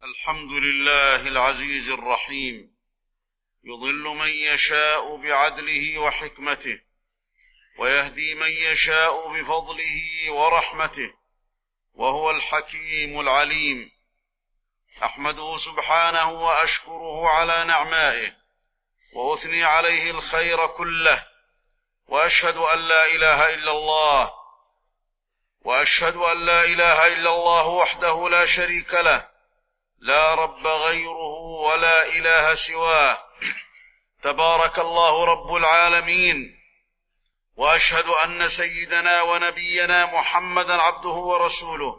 الحمد لله العزيز الرحيم، يضل من يشاء بعدله وحكمته، ويهدي من يشاء بفضله ورحمته، وهو الحكيم العليم. أحمده سبحانه وأشكره على نعمائه، وأثني عليه الخير كله، وأشهد أن لا إله إلا الله، وحده لا شريك له، لا رب غيره ولا إله سواه، تبارك الله رب العالمين. وأشهد أن سيدنا ونبينا محمدًا عبده ورسوله،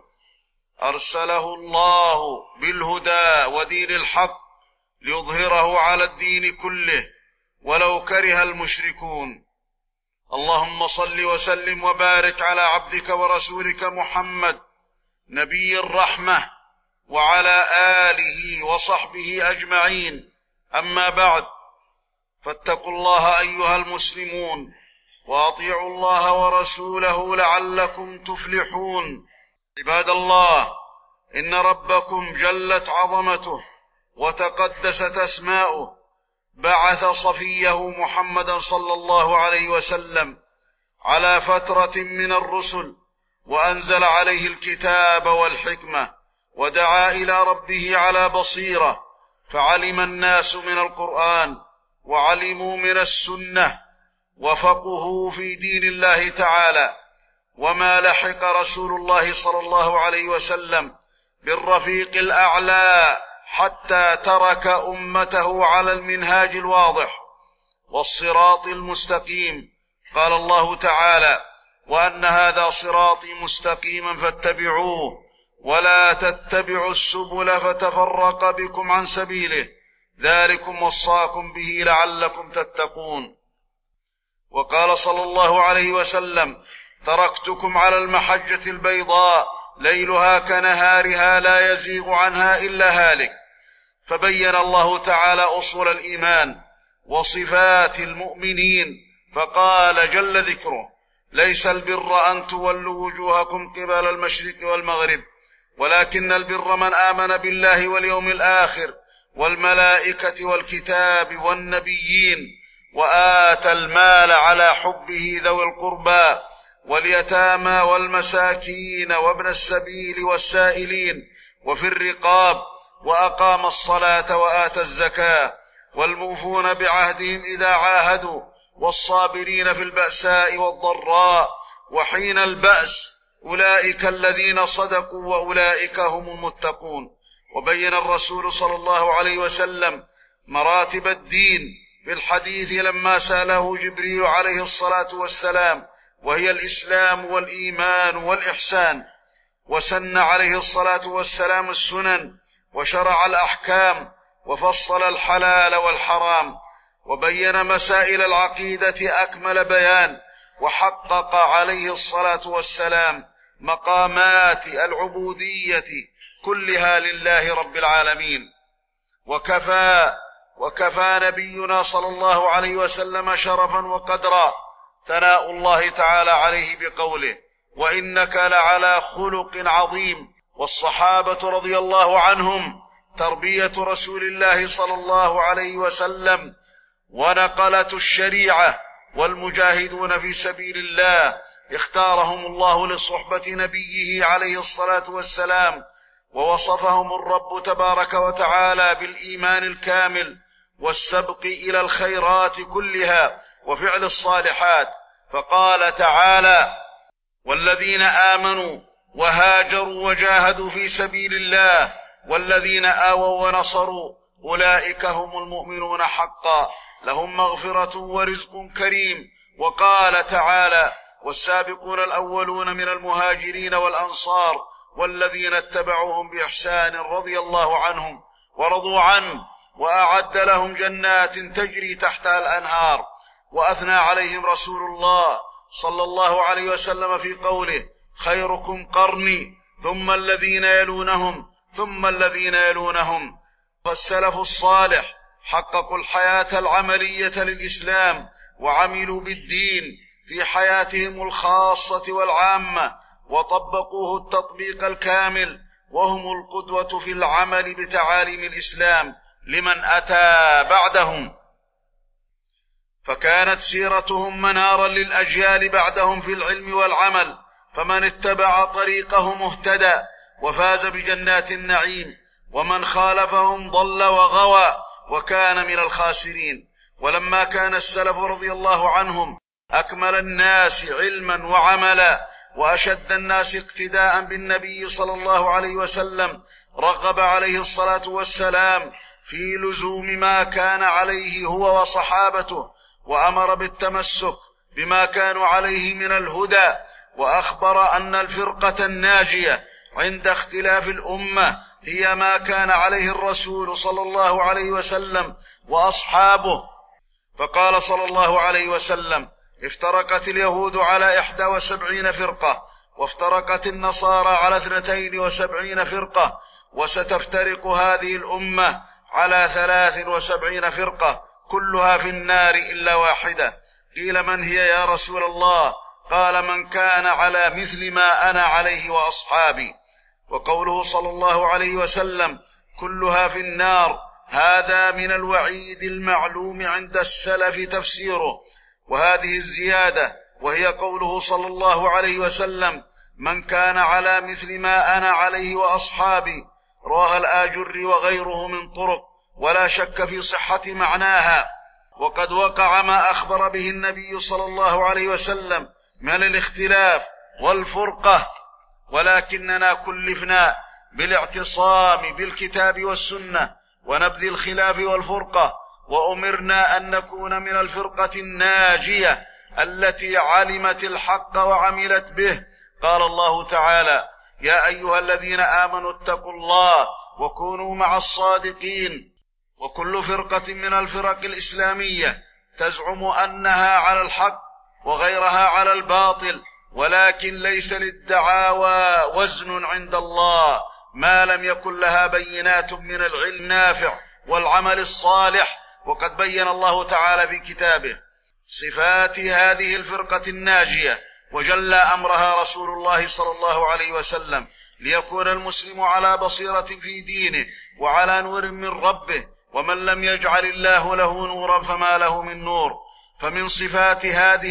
أرسله الله بالهدى ودين الحق ليظهره على الدين كله ولو كره المشركون. اللهم صل وسلم وبارك على عبدك ورسولك محمد نبي الرحمة، وعلى آله وصحبه أجمعين. أما بعد، فاتقوا الله أيها المسلمون، وأطيعوا الله ورسوله لعلكم تفلحون. عباد الله، إن ربكم جلت عظمته وتقدست أسماؤه بعث صفيه محمدا صلى الله عليه وسلم على فترة من الرسل، وأنزل عليه الكتاب والحكمة، ودعا إلى ربه على بصيرة، فعلم الناس من القرآن وعلموا من السنة، وفقهوا في دين الله تعالى. وما لحق رسول الله صلى الله عليه وسلم بالرفيق الأعلى حتى ترك أمته على المنهاج الواضح والصراط المستقيم. قال الله تعالى: وأن هذا صراطي مستقيما فاتبعوه ولا تتبعوا السبل فتفرق بكم عن سبيله، ذلكم وصاكم به لعلكم تتقون. وقال صلى الله عليه وسلم: تركتكم على المحجة البيضاء ليلها كنهارها لا يزيغ عنها إلا هالك. فبين الله تعالى أصول الإيمان وصفات المؤمنين، فقال جل ذكره: ليس البر أن تولوا وجوهكم قبل المشرق والمغرب، ولكن البر من آمن بالله واليوم الآخر والملائكة والكتاب والنبيين، وآتى المال على حبه ذوي القربى واليتامى والمساكين وابن السبيل والسائلين وفي الرقاب، وأقام الصلاة وآتى الزكاة، والموفون بعهدهم إذا عاهدوا، والصابرين في البأساء والضراء وحين البأس، أولئك الذين صدقوا وأولئك هم المتقون. وبين الرسول صلى الله عليه وسلم مراتب الدين بالحديث لما سأله جبريل عليه الصلاة والسلام، وهي الإسلام والإيمان والإحسان، وسن عليه الصلاة والسلام السنن وشرع الأحكام وفصل الحلال والحرام، وبين مسائل العقيدة أكمل بيان، وحقق عليه الصلاة والسلام مقامات العبودية كلها لله رب العالمين. وكفى نبينا صلى الله عليه وسلم شرفا وقدرا ثناء الله تعالى عليه بقوله: وإنك لعلى خلق عظيم. والصحابة رضي الله عنهم تربية رسول الله صلى الله عليه وسلم ونقلة الشريعة والمجاهدون في سبيل الله، اختارهم الله لصحبة نبيه عليه الصلاة والسلام، ووصفهم الرب تبارك وتعالى بالإيمان الكامل والسبق إلى الخيرات كلها وفعل الصالحات. فقال تعالى: والذين آمنوا وهاجروا وجاهدوا في سبيل الله والذين آووا ونصروا أولئك هم المؤمنون حقا، لهم مغفرة ورزق كريم. وقال تعالى: والسابقون الأولون من المهاجرين والأنصار والذين اتبعوهم بإحسان رضي الله عنهم ورضوا عنه، وأعد لهم جنات تجري تحتها الأنهار. وأثنى عليهم رسول الله صلى الله عليه وسلم في قوله: خيركم قرني ثم الذين يلونهم ثم الذين يلونهم. فالسلف الصالح حققوا الحياة العملية للإسلام وعملوا بالدين في حياتهم الخاصة والعامة، وطبقوه التطبيق الكامل وهم القدوة في العمل بتعاليم الإسلام لمن أتى بعدهم، فكانت سيرتهم منارا للأجيال بعدهم في العلم والعمل، فمن اتبع طريقهم اهتدى وفاز بجنات النعيم، ومن خالفهم ضل وغوى وكان من الخاسرين. ولما كان السلف رضي الله عنهم أكمل الناس علما وعملا وأشد الناس اقتداء بالنبي صلى الله عليه وسلم، رغب عليه الصلاة والسلام في لزوم ما كان عليه هو وصحابته، وأمر بالتمسك بما كانوا عليه من الهدى، وأخبر أن الفرقة الناجية عند اختلاف الأمة هي ما كان عليه الرسول صلى الله عليه وسلم وأصحابه. فقال صلى الله عليه وسلم: افترقت اليهود على 71 فرقة، وافترقت النصارى على 72 فرقة، وستفترق هذه الأمة على 73 فرقة، كلها في النار إلا واحدة. قيل: من هي يا رسول الله؟ قال: من كان على مثل ما أنا عليه وأصحابي. وقوله صلى الله عليه وسلم: كلها في النار، هذا من الوعيد المعلوم عند السلف تفسيره. وهذه الزيادة وهي قوله صلى الله عليه وسلم: من كان على مثل ما أنا عليه وأصحابي، رواه الآجري وغيره من طرق، ولا شك في صحة معناها. وقد وقع ما أخبر به النبي صلى الله عليه وسلم من الاختلاف والفرقة، ولكننا كلفنا بالاعتصام بالكتاب والسنة ونبذ الخلاف والفرقة، وأمرنا أن نكون من الفرقة الناجية التي علمت الحق وعملت به. قال الله تعالى: يا أيها الذين آمنوا اتقوا الله وكونوا مع الصادقين. وكل فرقة من الفرق الإسلامية تزعم أنها على الحق وغيرها على الباطل، ولكن ليس للدعاوى وزن عند الله ما لم يكن لها بينات من العلم النافع والعمل الصالح. وقد بين الله تعالى في كتابه صفات هذه الفرقة الناجية، وجلى أمرها رسول الله صلى الله عليه وسلم، ليكون المسلم على بصيرة في دينه وعلى نور من ربه، ومن لم يجعل الله له نورا فما له من نور. فمن صفات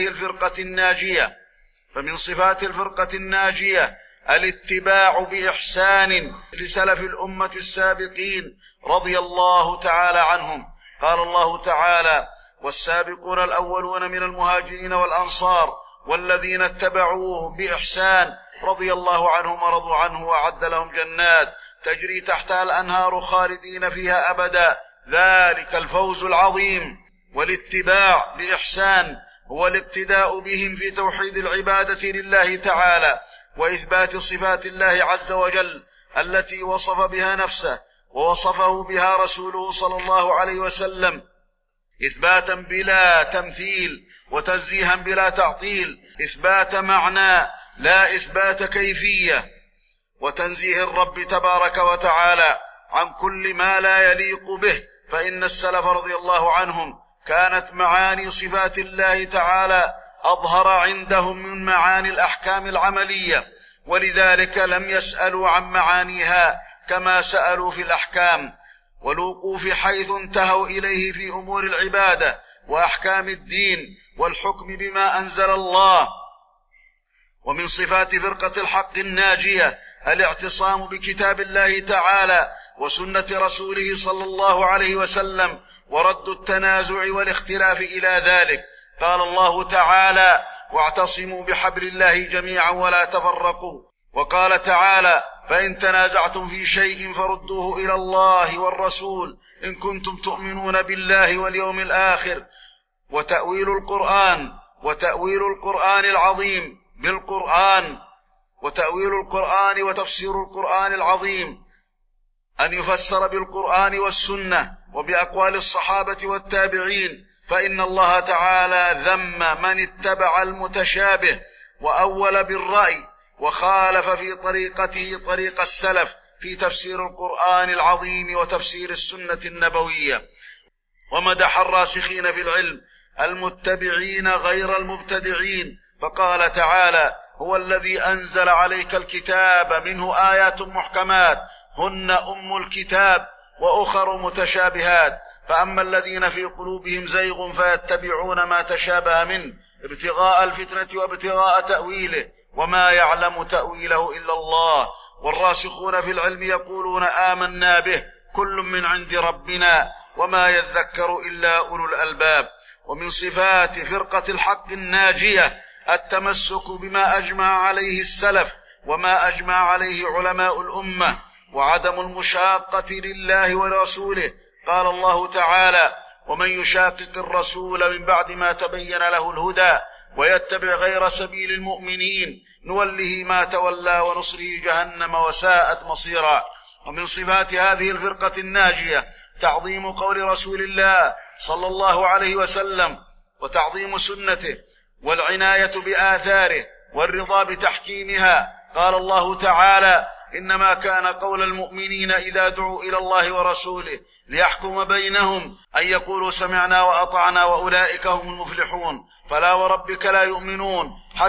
الفرقة الناجية الاتباع بإحسان لسلف الأمة السابقين رضي الله تعالى عنهم. قال الله تعالى: والسابقون الأولون من المهاجرين والأنصار والذين اتبعوهم بإحسان رضي الله عنهم ورضوا عنه وأعد لهم جنات تجري تحتها الأنهار خالدين فيها أبدا، ذلك الفوز العظيم. والاتباع بإحسان هو الاقتداء بهم في توحيد العبادة لله تعالى وإثبات صفات الله عز وجل التي وصف بها نفسه ووصفه بها رسوله صلى الله عليه وسلم، إثباتا بلا تمثيل وتنزيها بلا تعطيل، إثبات معنى لا إثبات كيفية، وتنزيه الرب تبارك وتعالى عن كل ما لا يليق به. فإن السلف رضي الله عنهم كانت معاني صفات الله تعالى أظهر عندهم من معاني الأحكام العملية، ولذلك لم يسألوا عن معانيها كما سألوا في الأحكام، والوقوف حيث انتهوا إليه في أمور العبادة وأحكام الدين والحكم بما أنزل الله. ومن صفات فرقة الحق الناجية الاعتصام بكتاب الله تعالى وسنة رسوله صلى الله عليه وسلم، ورد التنازع والاختلاف إلى ذلك. قال الله تعالى: واعتصموا بحبل الله جميعا ولا تفرقوا. وقال تعالى: فإن تنازعتم في شيء فردوه إلى الله والرسول إن كنتم تؤمنون بالله واليوم الآخر. وتأويل القرآن العظيم بالقرآن، وتأويل القرآن وتفسير القرآن العظيم أن يفسر بالقرآن والسنة وبأقوال الصحابة والتابعين، فإن الله تعالى ذم من اتبع المتشابه وأول بالرأي وخالف في طريقته طريق السلف في تفسير القرآن العظيم وتفسير السنة النبوية. ومدح الراسخين في العلم المتبعين غير المبتدعين، فقال تعالى: هو الذي أنزل عليك الكتاب منه آيات محكمات هن أم الكتاب وأخر متشابهات، فأما الذين في قلوبهم زيغ فيتبعون ما تشابه منه ابتغاء الفتنة وابتغاء تأويله وما يعلم تأويله إلا الله، والراسخون في العلم يقولون آمنا به كل من عند ربنا وما يذكر إلا أولو الألباب. ومن صفات فرقة الحق الناجية التمسك بما أجمع عليه السلف وما أجمع عليه علماء الأمة، وعدم المشاقة لله ورسوله. قال الله تعالى: ومن يشاقق الرسول من بعد ما تبين له الهدى ويتبع غير سبيل المؤمنين نوله ما تولى ونصره جهنم وساءت مصيرا. ومن صفات هذه الفرقة الناجية تعظيم قول رسول الله صلى الله عليه وسلم وتعظيم سنته والعناية بآثاره والرضا بتحكيمها. قال الله تعالى: إنما كان قول المؤمنين إذا دعوا إلى الله ورسوله ليحكم بينهم أن يقولوا سمعنا وأطعنا وأولئك هم المفلحون. فلا وربك لا يؤمنون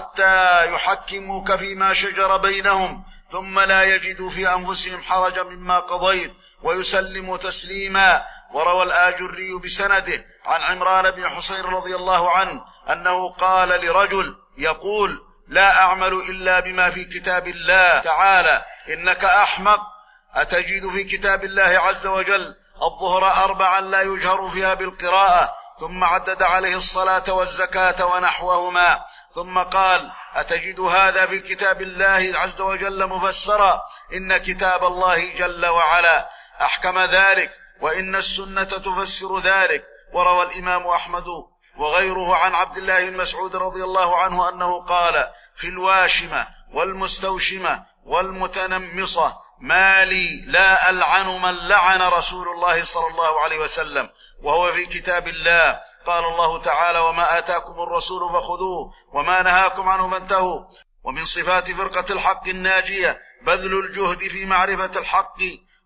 حتى يحكموك فيما شجر بينهم ثم لا يجدوا في أنفسهم حرجا مما قضيت ويسلموا تسليما. وروى الآجري بسنده عن عمران بن حسين رضي الله عنه أنه قال لرجل يقول: لا أعمل إلا بما في كتاب الله تعالى: إنك أحمق، أتجد في كتاب الله عز وجل الظهر 4 لا يجهر فيها بالقراءة، ثم عدد عليه الصلاة والزكاة ونحوهما، ثم قال: أتجد هذا في كتاب الله عز وجل مفسرا؟ إن كتاب الله جل وعلا أحكم ذلك، وإن السنة تفسر ذلك. وروى الإمام أحمد وغيره عن عبد الله بن مسعود رضي الله عنه أنه قال: في الواشمة والمستوشمة والمتنمصة ما لي لا ألعن من لعن رسول الله صلى الله عليه وسلم وهو في كتاب الله. قال الله تعالى: وما آتاكم الرسول فخذوه وما نهاكم عنه فانتهوا. ومن صفات فرقة الحق الناجية بذل الجهد في معرفة الحق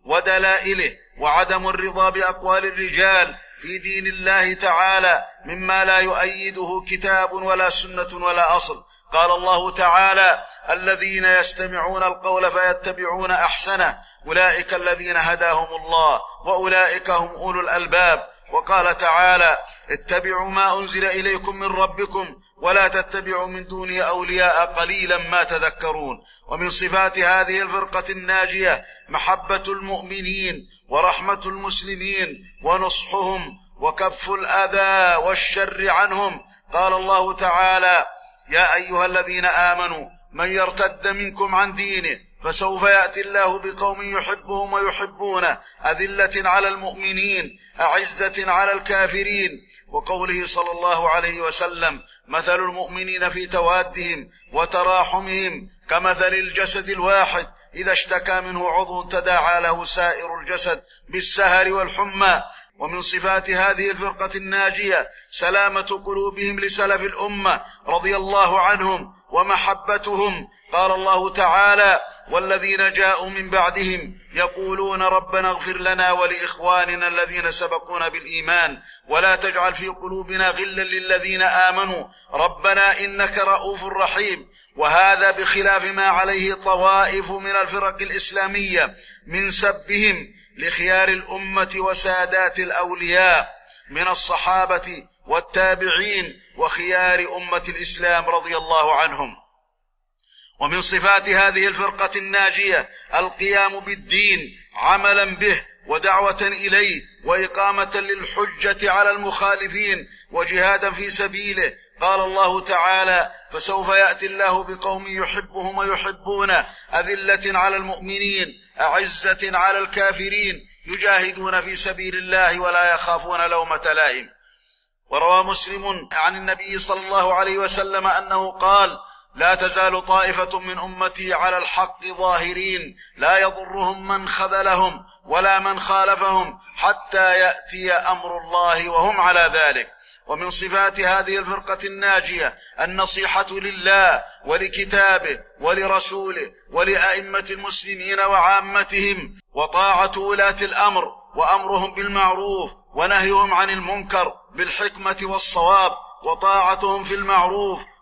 ودلائله وعدم الرضا بأقوال الرجال في دين الله تعالى مما لا يؤيده كتاب ولا سنة ولا أصل. قال الله تعالى: الذين يستمعون القول فيتبعون أحسنه أولئك الذين هداهم الله وأولئك هم أولو الألباب. وقال تعالى: اتبعوا ما أنزل إليكم من ربكم ولا تتبعوا من دونه أولياء قليلا ما تذكرون. ومن صفات هذه الفرقة الناجية محبة المؤمنين ورحمة المسلمين ونصحهم وكف الأذى والشر عنهم. قال الله تعالى: يا أيها الذين آمنوا من يرتد منكم عن دينه فسوف يأتي الله بقوم يحبهم ويحبونه أذلة على المؤمنين أعزة على الكافرين. وقوله صلى الله عليه وسلم: مثل المؤمنين في توادهم وتراحمهم كمثل الجسد الواحد إذا اشتكى منه عضو تداعى له سائر الجسد بالسهر والحمى. ومن صفات هذه الفرقة الناجية سلامة قلوبهم لسلف الأمة رضي الله عنهم ومحبتهم. قال الله تعالى: والذين جاءوا من بعدهم يقولون ربنا اغفر لنا ولإخواننا الذين سبقونا بالإيمان ولا تجعل في قلوبنا غلا للذين آمنوا ربنا إنك رؤوف رحيم. وهذا بخلاف ما عليه طوائف من الفرق الإسلامية من سبهم لخيار الأمة وسادات الأولياء من الصحابة والتابعين وخيار أمة الإسلام رضي الله عنهم. ومن صفات هذه الفرقة الناجية القيام بالدين عملا به ودعوة إليه وإقامة للحجة على المخالفين وجهادا في سبيله. قال الله تعالى: فسوف يأتي الله بقوم يحبهم ويحبونه أذلة على المؤمنين أعزة على الكافرين يجاهدون في سبيل الله ولا يخافون لومة لائم. وروى مسلم عن النبي صلى الله عليه وسلم أنه قال: لا تزال طائفة من أمتي على الحق ظاهرين لا يضرهم من خذلهم ولا من خالفهم حتى يأتي أمر الله وهم على ذلك. ومن صفات هذه الفرقة الناجية النصيحة لله ولكتابه ولرسوله ولأئمة المسلمين وعامتهم وطاعة ولاة الأمر وأمرهم بالمعروف ونهيهم عن المنكر بالحكمة والصواب وطاعتهم في المعروف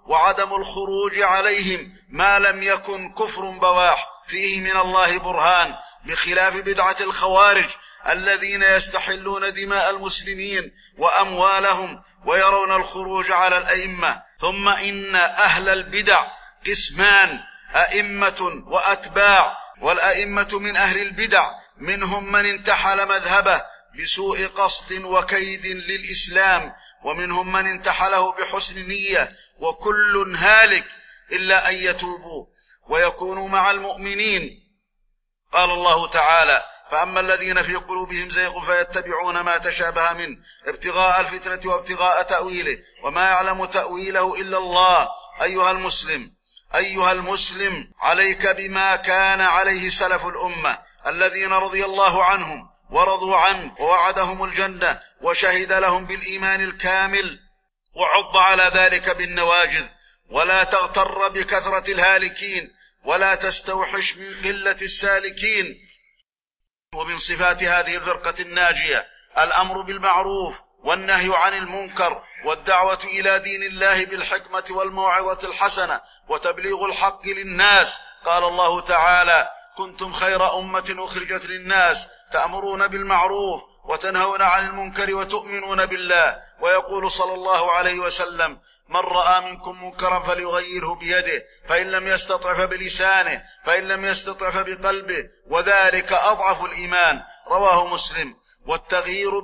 وعدم الخروج عليهم ما لم يكن كفر بواح فيه من الله برهان، بخلاف بدعة الخوارج الذين يستحلون دماء المسلمين وأموالهم ويرون الخروج على الأئمة. ثم إن أهل البدع قسمان: أئمة وأتباع. والأئمة من أهل البدع منهم من انتحل مذهبه بسوء قصد وكيد للإسلام، ومنهم من انتحله بحسن نية، وكل هالك إلا أن يتوبوا ويكونوا مع المؤمنين. قال الله تعالى: فأما الذين في قلوبهم زيغ فيتبعون ما تشابه منه ابتغاء الفتنة وابتغاء تأويله وما يعلم تأويله إلا الله. أيها المسلم عليك بما كان عليه سلف الأمة الذين رضي الله عنهم ورضوا عنه ووعدهم الجنة وشهد لهم بالإيمان الكامل، وعض على ذلك بالنواجذ. ولا تغتر بكثرة الهالكين ولا تستوحش من قلة السالكين. ومن صفات هذه الفرقة الناجية الأمر بالمعروف والنهي عن المنكر والدعوة إلى دين الله بالحكمة والموعظة الحسنة وتبليغ الحق للناس. قال الله تعالى: كنتم خير أمة أخرجت للناس تأمرون بالمعروف وتنهون عن المنكر وتؤمنون بالله. ويقول صلى الله عليه وسلم: من رأى منكم منكرا فليغيره بيده، فإن لم يستطع فبلسانه، فإن لم يستطع فبقلبه، وذلك أضعف الإيمان. رواه مسلم. والتغيير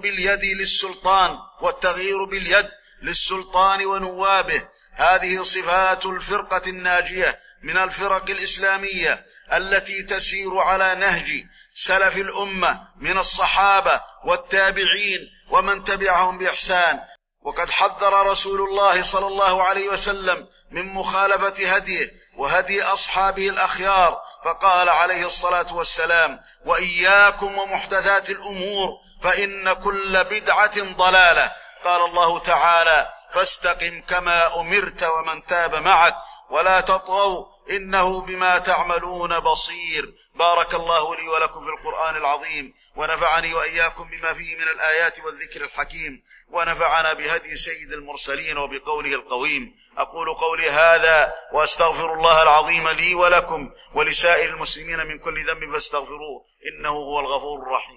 باليد للسلطان ونوابه. هذه صفات الفرقة الناجية من الفرق الإسلامية التي تسير على نهج سلف الأمة من الصحابة والتابعين ومن تبعهم بإحسان. وقد حذر رسول الله صلى الله عليه وسلم من مخالفة هديه وهدي أصحابه الأخيار، فقال عليه الصلاة والسلام: وإياكم ومحدثات الأمور فإن كل بدعة ضلالة. قال الله تعالى: فاستقم كما أمرت ومن تاب معك ولا تطغوا إنه بما تعملون بصير. بارك الله لي ولكم في القرآن العظيم، ونفعني وإياكم بما فيه من الآيات والذكر الحكيم، ونفعنا بهدي سيد المرسلين وبقوله القويم. أقول قولي هذا وأستغفر الله العظيم لي ولكم ولسائر المسلمين من كل ذنب فاستغفروه إنه هو الغفور الرحيم.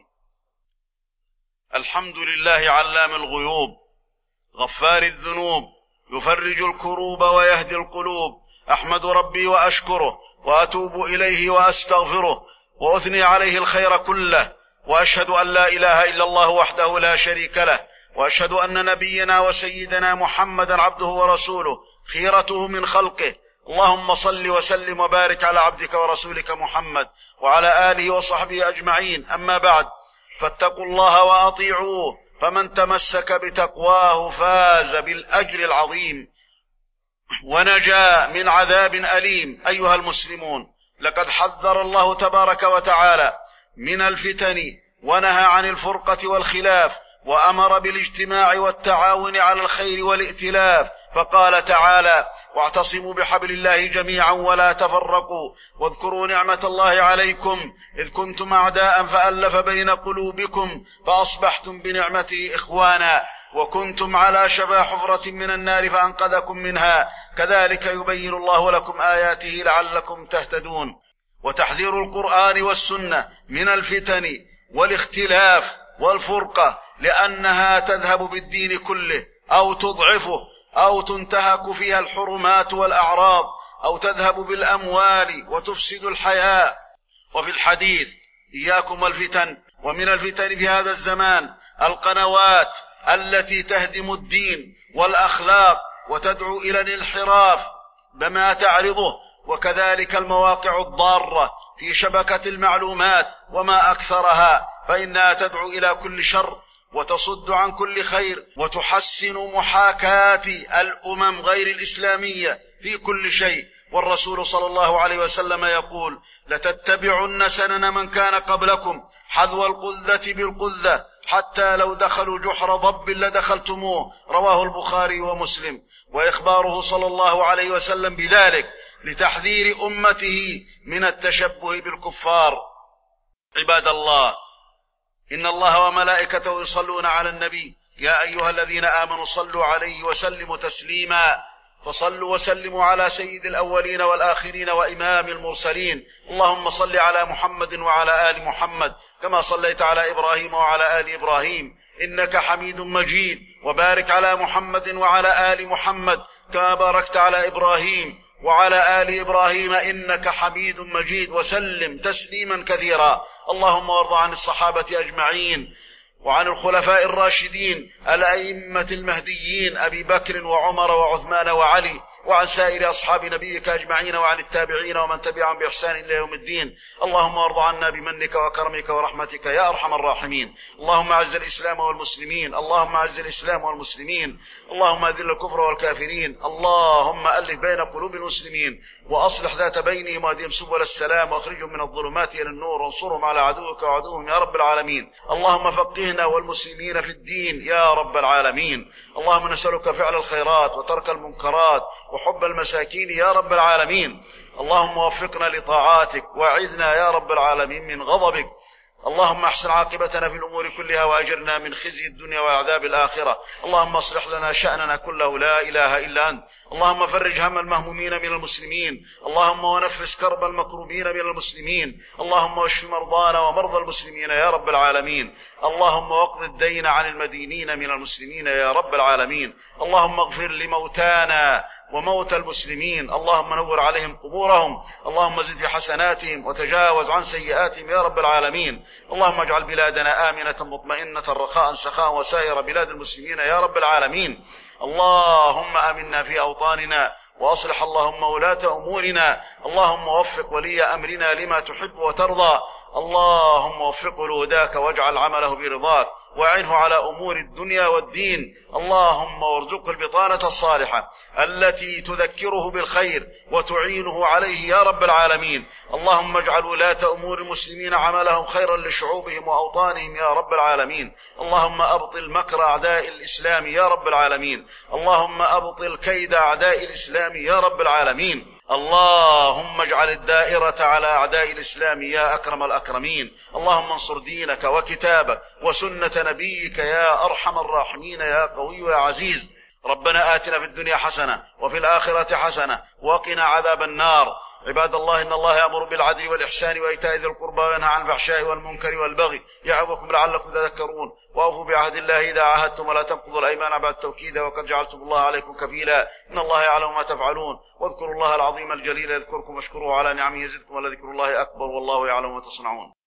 الحمد لله علام الغيوب غفار الذنوب يفرج الكروب ويهدي القلوب. أحمد ربي وأشكره وأتوب إليه وأستغفره وأثني عليه الخير كله، وأشهد أن لا إله إلا الله وحده لا شريك له، وأشهد أن نبينا وسيدنا محمدا عبده ورسوله خيرته من خلقه. اللهم صل وسلم وبارك على عبدك ورسولك محمد وعلى آله وصحبه أجمعين. أما بعد، فاتقوا الله وأطيعوه، فمن تمسك بتقواه فاز بالأجر العظيم ونجا من عذاب أليم. أيها المسلمون، لقد حذر الله تبارك وتعالى من الفتن ونهى عن الفرقة والخلاف، وأمر بالاجتماع والتعاون على الخير والائتلاف، فقال تعالى: واعتصموا بحبل الله جميعا ولا تفرقوا واذكروا نعمة الله عليكم إذ كنتم أعداء فألف بين قلوبكم فأصبحتم بنعمته إخوانا وكنتم على شفا حفرة من النار فأنقذكم منها كذلك يبين الله لكم آياته لعلكم تهتدون. وتحذير القرآن والسنة من الفتن والاختلاف والفرقة، لأنها تذهب بالدين كله أو تضعفه أو تنتهك فيها الحرمات والأعراض أو تذهب بالأموال وتفسد الحياة. وفي الحديث: إياكم الفتن. ومن الفتن في هذا الزمان القنوات التي تهدم الدين والأخلاق وتدعو إلى الانحراف بما تعرضه، وكذلك المواقع الضارة في شبكة المعلومات وما أكثرها، فإنها تدعو إلى كل شر وتصد عن كل خير وتحسن محاكاة الأمم غير الإسلامية في كل شيء. والرسول صلى الله عليه وسلم يقول: لتتبعن سنن من كان قبلكم حذو القذة بالقذة حتى لو دخلوا جحر ضب لدخلتموه. رواه البخاري ومسلم. وإخباره صلى الله عليه وسلم بذلك لتحذير أمته من التشبه بالكفار. عباد الله، إن الله وملائكته يصلون على النبي يا أيها الذين آمنوا صلوا عليه وسلموا تسليما. فصلوا وسلموا على سيد الأولين والآخرين وإمام المرسلين. اللهم صل على محمد وعلى آل محمد كما صليت على إبراهيم وعلى آل إبراهيم إنك حميد مجيد، وبارك على محمد وعلى آل محمد كما باركت على إبراهيم وعلى آل إبراهيم إنك حميد مجيد، وسلم تسليما كثيرا. اللهم وارض عن الصحابة أجمعين وعن الخلفاء الراشدين الأئمة المهديين أبي بكر وعمر وعثمان وعلي، وعن سائر أصحاب نبيك أجمعين، وعن التابعين ومن تبعهم بإحسان إلى يوم الدين. اللهم وارض عنا بمنك وكرمك ورحمتك يا أرحم الراحمين. اللهم أعز الإسلام والمسلمين، اللهم أعز الإسلام والمسلمين، اللهم أذل الكفر والكافرين، اللهم ألف بين قلوب المسلمين وأصلح ذات بينهم واهدهم سبل السلام واخرجهم من الظلمات إلى النور وانصرهم على عدوك وعدوهم يا رب العالمين. اللهم فقهنا والمسلمين في الدين يا رب العالمين. اللهم نسألك فعل الخيرات وترك المنكرات وحب المساكين يا رب العالمين. اللهم وفقنا لطاعاتك وأعذنا يا رب العالمين من غضبك. اللهم احسن عاقبتنا في الأمور كلها وأجرنا من خزي الدنيا وعذاب الآخرة. اللهم اصلح لنا شأننا كله لا إله إلا أنت. اللهم فرج هم المهمومين من المسلمين، اللهم ونفس كرب المكروبين من المسلمين، اللهم واشف مرضانا ومرضى المسلمين يا رب العالمين. اللهم واقض الدين عن المدينين من المسلمين يا رب العالمين. اللهم اغفر لموتانا وموتى المسلمين، اللهم نور عليهم قبورهم، اللهم زد في حسناتهم وتجاوز عن سيئاتهم يا رب العالمين. اللهم اجعل بلادنا آمنة مطمئنة رخاء سخاء وسائر بلاد المسلمين يا رب العالمين. اللهم آمنا في أوطاننا وأصلح اللهم ولاة أمورنا. اللهم وفق ولي أمرنا لما تحب وترضى. اللهم وفقه لهداك واجعل عمله برضاك، وأعنه على أمور الدنيا والدين. اللهم وارزقه البطانة الصالحة التي تذكره بالخير وتعينه عليه يا رب العالمين. اللهم اجعل ولاة أمور المسلمين عملهم خيرا لشعوبهم وأوطانهم يا رب العالمين. اللهم أبطل مكر أعداء الإسلام يا رب العالمين. اللهم أبطل كيد أعداء الإسلام يا رب العالمين. اللهم اجعل الدائرة على أعداء الإسلام يا أكرم الأكرمين. اللهم انصر دينك وكتابك وسنة نبيك يا أرحم الراحمين يا قوي يا عزيز. ربنا آتنا في الدنيا حسنة وفي الآخرة حسنة وقنا عذاب النار. عباد الله، إن الله يأمر بالعدل والإحسان وإيتاء ذي القربى وينهى عن الفحشاء والمنكر والبغي يعظكم لعلكم تذكرون. وأوفوا بعهد الله إذا عاهدتم ولا تنقضوا الأيمان بعد توكيدها وقد جعلتم الله عليكم كفيلا. إن الله يعلم ما تفعلون. واذكروا الله العظيم الجليل يذكركم واشكروه على نعمه يزدكم ولذكر الله أكبر والله يعلم ما تصنعون.